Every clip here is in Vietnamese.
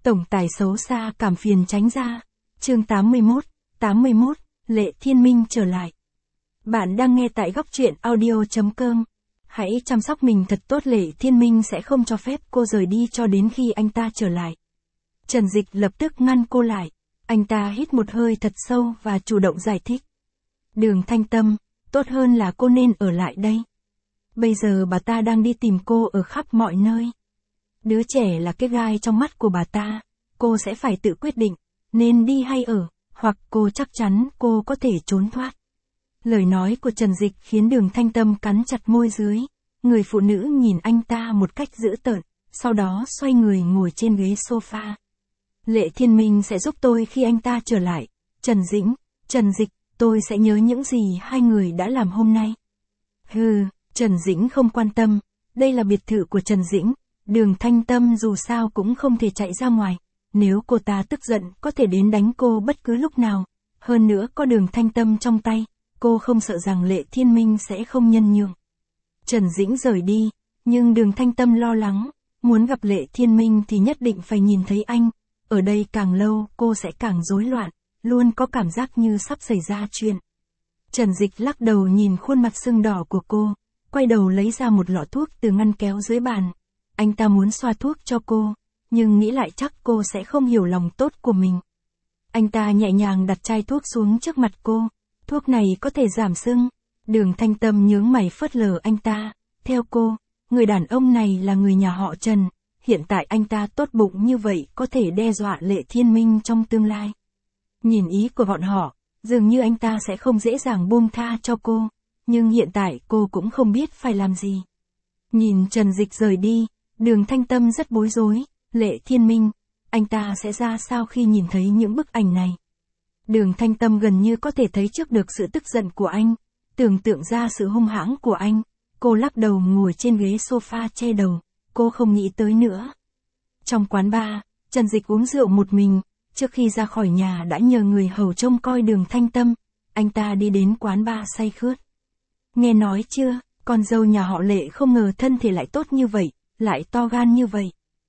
Tổng tài xấu xa cảm phiền tránh ra. Chương 81, Lệ Thiên Minh trở lại. Bạn đang nghe tại góc truyện audio.com. Hãy chăm sóc mình thật tốt, Lệ Thiên Minh sẽ không cho phép cô rời đi cho đến khi anh ta trở lại. Trần Dịch lập tức ngăn cô lại. Anh ta hít một hơi thật sâu và chủ động giải thích. Đường Thanh Tâm, tốt hơn là cô nên ở lại đây. Bây giờ bà ta đang đi tìm cô ở khắp mọi nơi. Đứa trẻ là cái gai trong mắt của bà ta, cô sẽ phải tự quyết định, nên đi hay ở, hoặc cô chắc chắn cô có thể trốn thoát. Lời nói của Trần Dịch khiến Đường Thanh Tâm cắn chặt môi dưới, người phụ nữ nhìn anh ta một cách dữ tợn, sau đó xoay người ngồi trên ghế sofa. Lệ Thiên Minh sẽ giúp tôi khi anh ta trở lại. Trần Dịch, tôi sẽ nhớ những gì hai người đã làm hôm nay. Trần Dĩnh không quan tâm, đây là biệt thự của Trần Dĩnh, Đường Thanh Tâm dù sao cũng không thể chạy ra ngoài, nếu cô ta tức giận có thể đến đánh cô bất cứ lúc nào, hơn nữa có Đường Thanh Tâm trong tay, cô không sợ rằng Lệ Thiên Minh sẽ không nhân nhượng. Trần Dĩnh rời đi, nhưng Đường Thanh Tâm lo lắng, muốn gặp Lệ Thiên Minh thì nhất định phải nhìn thấy anh, ở đây càng lâu cô sẽ càng rối loạn, luôn có cảm giác như sắp xảy ra chuyện. Trần Dịch lắc đầu nhìn khuôn mặt sưng đỏ của cô, quay đầu lấy ra một lọ thuốc từ ngăn kéo dưới bàn. Anh ta muốn xoa thuốc cho cô, nhưng nghĩ lại chắc cô sẽ không hiểu lòng tốt của mình. Anh ta nhẹ nhàng đặt chai thuốc xuống trước mặt cô, thuốc này có thể giảm sưng. Đường Thanh Tâm nhướng mày phớt lờ anh ta, theo cô, người đàn ông này là người nhà họ Trần, hiện tại anh ta tốt bụng như vậy có thể đe dọa Lệ Thiên Minh trong tương lai. Nhìn ý của bọn họ, dường như anh ta sẽ không dễ dàng buông tha cho cô, nhưng hiện tại cô cũng không biết phải làm gì. Nhìn Trần Dịch rời đi, Đường Thanh Tâm rất bối rối, Lệ Thiên Minh, anh ta sẽ ra sao khi nhìn thấy những bức ảnh này? Đường Thanh Tâm gần như có thể thấy trước được sự tức giận của anh, tưởng tượng ra sự hung hãn của anh, cô lắc đầu ngồi trên ghế sofa che đầu, cô không nghĩ tới nữa. Trong quán bar, Trần Dịch uống rượu một mình, trước khi ra khỏi nhà đã nhờ người hầu trông coi Đường Thanh Tâm, anh ta đi đến quán bar say khướt. Nghe nói chưa, con dâu nhà họ Lệ không ngờ thân thể lại tốt như vậy, lại to gan như vậy.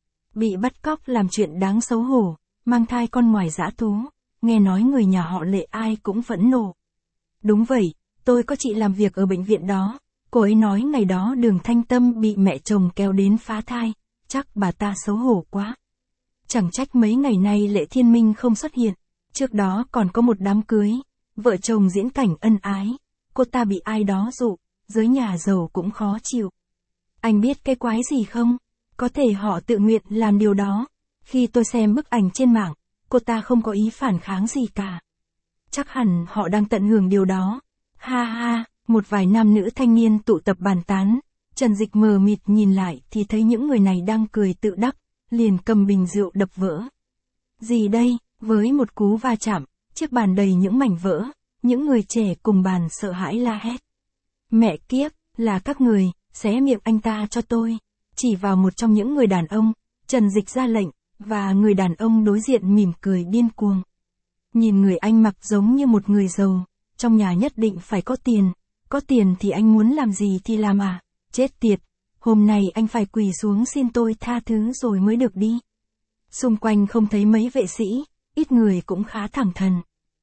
Bị bắt cóc làm chuyện đáng xấu hổ, mang thai con ngoài dã thú, nghe nói người nhà họ Lệ ai cũng phẫn nộ. Đúng vậy, tôi có chị làm việc ở bệnh viện đó, cô ấy nói ngày đó Đường Thanh Tâm bị mẹ chồng kéo đến phá thai, chắc bà ta xấu hổ quá. Chẳng trách mấy ngày nay Lệ Thiên Minh không xuất hiện, trước đó còn có một đám cưới, vợ chồng diễn cảnh ân ái, cô ta bị ai đó dụ, giới nhà giàu cũng khó chịu. Anh biết cái quái gì không? Có thể họ tự nguyện làm điều đó. Khi tôi xem bức ảnh trên mạng, cô ta không có ý phản kháng gì cả. Chắc hẳn họ đang tận hưởng điều đó. Ha ha, một vài nam nữ thanh niên tụ tập bàn tán. Trần Dịch mờ mịt nhìn lại thì thấy những người này đang cười tự đắc, liền cầm bình rượu đập vỡ. Gì đây? Với một cú va chạm, chiếc bàn đầy những mảnh vỡ, những người trẻ cùng bàn sợ hãi la hét. Mẹ kiếp, là các người, xé miệng anh ta cho tôi. Chỉ vào một trong những người đàn ông, Trần Dịch ra lệnh, và người đàn ông đối diện mỉm cười điên cuồng. Nhìn người anh mặc giống như một người giàu, trong nhà nhất định phải có tiền thì anh muốn làm gì thì làm à, chết tiệt, hôm nay anh phải quỳ xuống xin tôi tha thứ rồi mới được đi. Xung quanh không thấy mấy vệ sĩ, ít người cũng khá thẳng thừng.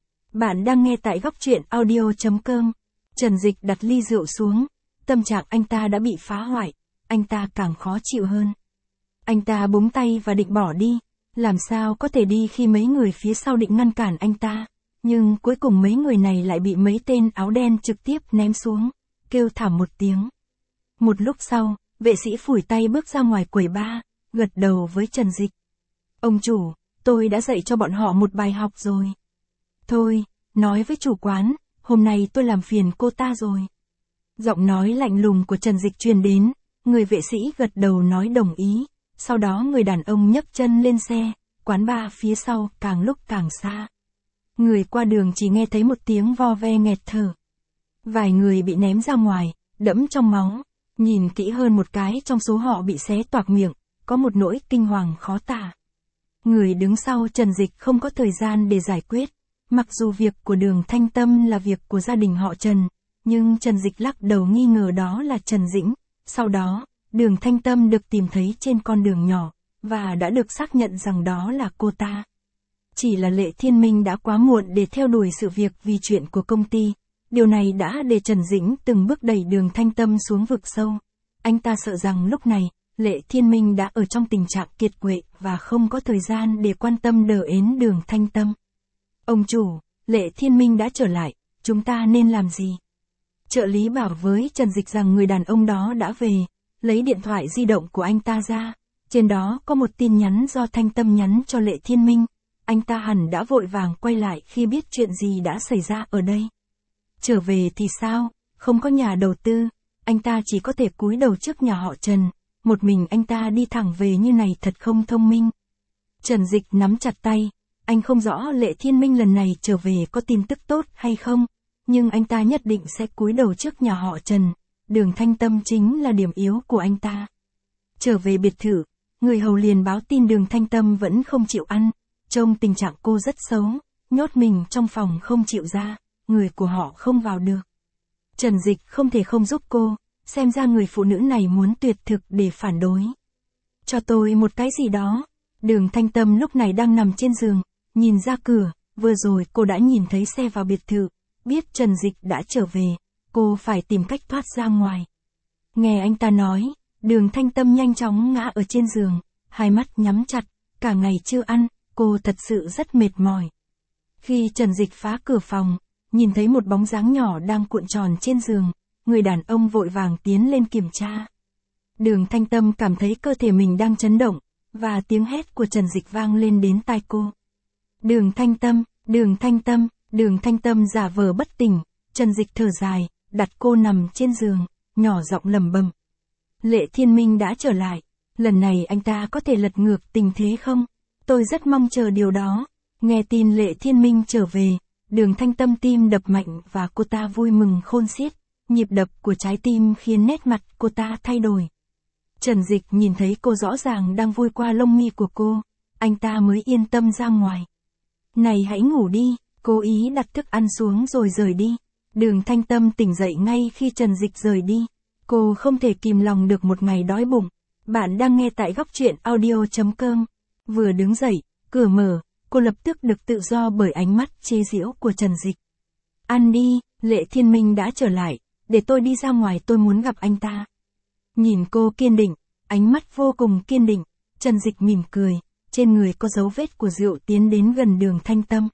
Bạn đang nghe tại góc truyện audio.com. Trần Dịch đặt ly rượu xuống, tâm trạng anh ta đã bị phá hoại, anh ta càng khó chịu hơn. Anh ta búng tay và định bỏ đi, làm sao có thể đi khi mấy người phía sau định ngăn cản anh ta, nhưng cuối cùng mấy người này lại bị mấy tên áo đen trực tiếp ném xuống, kêu thảm một tiếng. Một lúc sau, vệ sĩ phủi tay bước ra ngoài quầy bar, gật đầu với Trần Dịch. Ông chủ, tôi đã dạy cho bọn họ một bài học rồi. Thôi, nói với chủ quán, hôm nay tôi làm phiền cô ta rồi. Giọng nói lạnh lùng của Trần Dịch truyền đến, người vệ sĩ gật đầu nói đồng ý, sau đó người đàn ông nhấc chân lên xe, quán bar phía sau càng lúc càng xa. Người qua đường chỉ nghe thấy một tiếng vo ve nghẹt thở. Vài người bị ném ra ngoài, đẫm trong máu, nhìn kỹ hơn một cái trong số họ bị xé toạc miệng, có một nỗi kinh hoàng khó tả. Người đứng sau Trần Dịch không có thời gian để giải quyết, mặc dù việc của Đường Thanh Tâm là việc của gia đình họ Trần, nhưng Trần Dịch lắc đầu nghi ngờ đó là Trần Dĩnh. Sau đó, Đường Thanh Tâm được tìm thấy trên con đường nhỏ, và đã được xác nhận rằng đó là cô ta. Chỉ là Lệ Thiên Minh đã quá muộn để theo đuổi sự việc vì chuyện của công ty. Điều này đã để Trần Dĩnh từng bước đẩy Đường Thanh Tâm xuống vực sâu. Anh ta sợ rằng lúc này, Lệ Thiên Minh đã ở trong tình trạng kiệt quệ và không có thời gian để quan tâm đờ ến Đường Thanh Tâm. Ông chủ, Lệ Thiên Minh đã trở lại, chúng ta nên làm gì? Trợ lý bảo với Trần Dịch rằng người đàn ông đó đã về, lấy điện thoại di động của anh ta ra. Trên đó có một tin nhắn do Thanh Tâm nhắn cho Lệ Thiên Minh. Anh ta hẳn đã vội vàng quay lại khi biết chuyện gì đã xảy ra ở đây. Trở về thì sao, không có nhà đầu tư, anh ta chỉ có thể cúi đầu trước nhà họ Trần, một mình anh ta đi thẳng về như này thật không thông minh. Trần Dịch nắm chặt tay, anh không rõ Lệ Thiên Minh lần này trở về có tin tức tốt hay không, nhưng anh ta nhất định sẽ cúi đầu trước nhà họ Trần, Đường Thanh Tâm chính là điểm yếu của anh ta. Trở về biệt thự, người hầu liền báo tin Đường Thanh Tâm vẫn không chịu ăn, trông tình trạng cô rất xấu, nhốt mình trong phòng không chịu ra, người của họ không vào được. Trần Dịch không thể không giúp cô, xem ra người phụ nữ này muốn tuyệt thực để phản đối. Cho tôi một cái gì đó. Đường Thanh Tâm lúc này đang nằm trên giường, nhìn ra cửa, vừa rồi cô đã nhìn thấy xe vào biệt thự, biết Trần Dịch đã trở về, cô phải tìm cách thoát ra ngoài. Nghe anh ta nói, Đường Thanh Tâm nhanh chóng ngã ở trên giường, hai mắt nhắm chặt, cả ngày chưa ăn, cô thật sự rất mệt mỏi. Khi Trần Dịch phá cửa phòng, nhìn thấy một bóng dáng nhỏ đang cuộn tròn trên giường, người đàn ông vội vàng tiến lên kiểm tra. Đường Thanh Tâm cảm thấy cơ thể mình đang chấn động, và tiếng hét của Trần Dịch vang lên đến tai cô. Đường Thanh Tâm, Đường Thanh Tâm, Đường Thanh Tâm giả vờ bất tỉnh, Trần Dịch thở dài, đặt cô nằm trên giường, nhỏ giọng lẩm bẩm. Lệ Thiên Minh đã trở lại, lần này anh ta có thể lật ngược tình thế không? Tôi rất mong chờ điều đó. Nghe tin Lệ Thiên Minh trở về, Đường Thanh Tâm tim đập mạnh và cô ta vui mừng khôn xiết, nhịp đập của trái tim khiến nét mặt cô ta thay đổi. Trần Dịch nhìn thấy cô rõ ràng đang vui qua lông mi của cô, anh ta mới yên tâm ra ngoài. Này hãy ngủ đi, cố ý đặt thức ăn xuống rồi rời đi. Đường Thanh Tâm tỉnh dậy ngay khi Trần Dịch rời đi. Cô không thể kìm lòng được một ngày đói bụng. Bạn đang nghe tại góc truyện audio.com. Vừa đứng dậy, cửa mở, cô lập tức được tự do bởi ánh mắt chế giễu của Trần Dịch. Ăn đi, Lệ Thiên Minh đã trở lại, để tôi đi ra ngoài, tôi muốn gặp anh ta. Nhìn cô kiên định, ánh mắt vô cùng kiên định, Trần Dịch mỉm cười, trên người có dấu vết của rượu tiến đến gần Đường Thanh Tâm.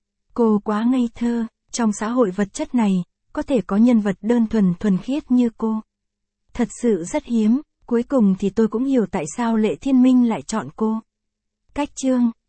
Cô quá ngây thơ, trong xã hội vật chất này, có thể có nhân vật đơn thuần thuần khiết như cô. Thật sự rất hiếm, cuối cùng thì tôi cũng hiểu tại sao Lệ Thiên Minh lại chọn cô. Cách chương